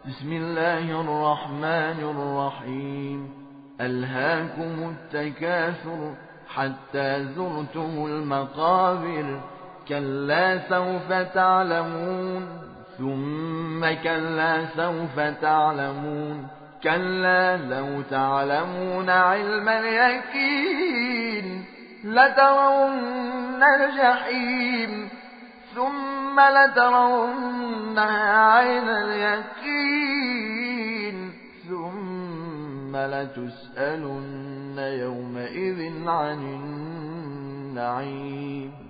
بسم الله الرحمن الرحيم. ألهاكم التكاثر حتى زرتم المقابر، كلا سوف تعلمون ثم كلا سوف تعلمون، كلا لو تعلمون علم اليقين لترون الجحيم ثم لترونها عين اليقين ثم لتسألن يومئذ عن النعيم.